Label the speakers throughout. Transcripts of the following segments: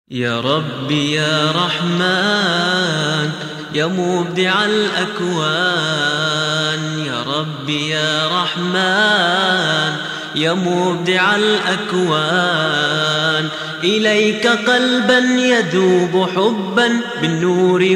Speaker 1: يا ربي يا رحمن يا مبدع الأكوان، يا ربي يا رحمن يا مبدع الأكوان، إليك قلبا يذوب حبا بالنور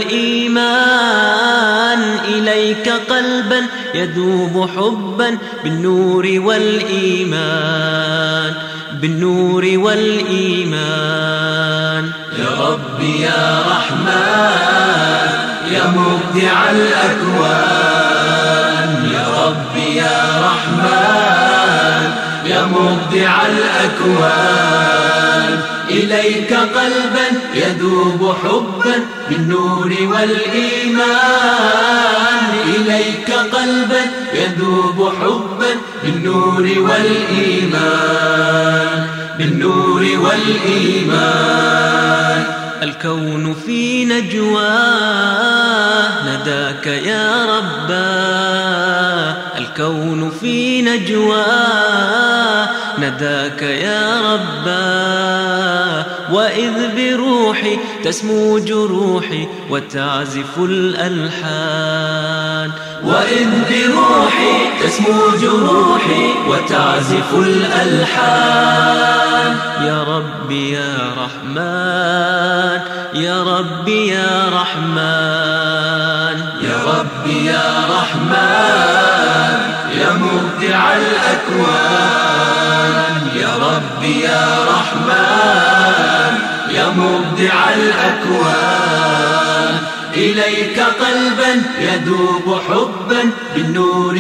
Speaker 1: والإيمان، إليك قلبا يذوب حبا بالنور والإيمان، بالنور والإيمان.
Speaker 2: يا ربي يا رحمن يا مبدع الأكوان، يا ربي يا رحمن يا مبدع الأكوان، إليك قلبا يذوب حبا بالنور والإيمان، إليك قلبا يذوب حبا بالنور والإيمان، بالنور والإيمان.
Speaker 1: الكون في نجواه نداك يا رباه، الكون في نجواه نداك يا رباه، وإذ بروحي تسمو جروحي وتعزف الألحان،
Speaker 2: وإذ بروحي تسمو جروحي وتعزف الألحان.
Speaker 1: يا ربي يا رحمن يا ربي يا رحمن،
Speaker 2: يا ربي يا رحمن يا مبدع الأكوان، يا ربي يا رحمن يا مبدع الأكوان، إليك قلبا يذوب حبا بالنور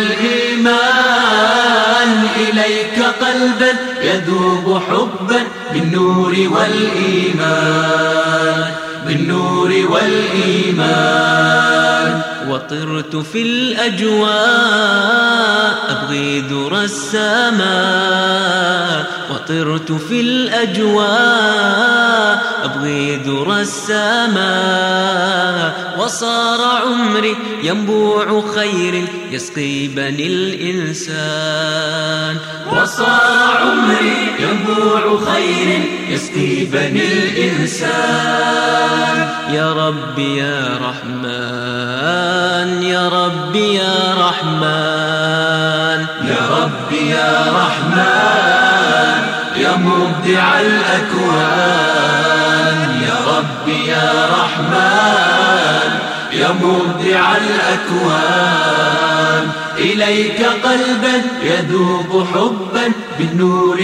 Speaker 2: والإيمان، إليك قلبا يذوب حبا بالنور والإيمان، بالنور والإيمان.
Speaker 1: وطرت في الأجواء أبغي ذرى السماء، وطرت في الأجواء أبغي ذرى السماء، وصار عمري ينبوع خير يسقي بني الإنسان،
Speaker 2: وصار عمري ينبوع خير يسقي بني الإنسان.
Speaker 1: يا ربي يا رحمن يا ربي يا رحمن،
Speaker 2: يا ربي يا رحمن يا مبدع الأكوان، يا ربي يا رحمن يا مبدع الأكوان، إليك قلبا يذوب حبا بالنور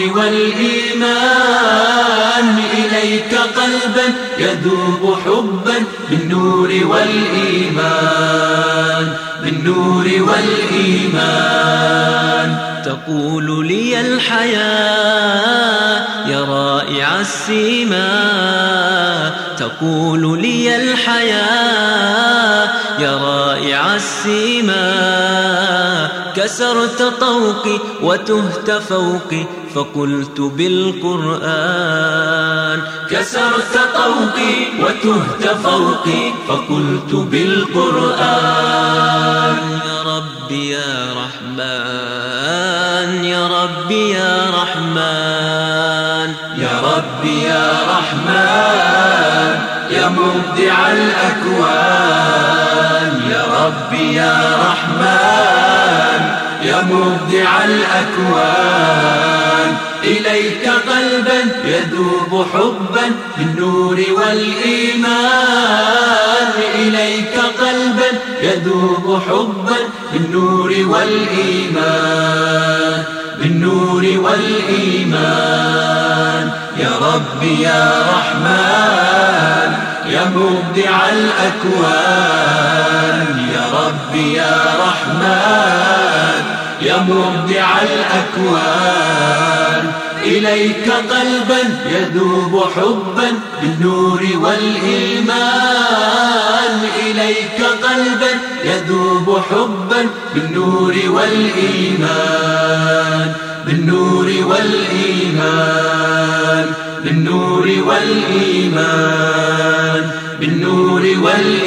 Speaker 2: والإيمان، إليك قلبا يذوب حبا بالنور والإيمان، بالنور والإيمان.
Speaker 1: تقول لي الحياة يا رائع السيما، تقول لي الحياة يا رائع السيما، كسرت طوقي وتهت فوقي فقلت بالقرآن،
Speaker 2: كسرت طوقي وتهت فوقي فقلت بالقرآن.
Speaker 1: يا ربي يا رحمن يا ربي يا رحمن،
Speaker 2: يا ربي يا رحمن يا مبدع الأكوان، يا ربي يا رحمن يا مبدع الأكوان، إليك قلبا يذوب حبا بالنور والإيمان، إليك قلبا يذوب حبا بالنور والإيمان، بالنور والإيمان. يا ربي يا رحمن يا مبدع الأكوان، يا ربي يا رحمن يا مبدع الأكوان، إليك قلبا يذوب حبا بالنور والإيمان، إليك قلبا يذوب حبا بالنور والإيمان، بالنور والإيمان، بالنور والإيمان، بالنور والإيمان.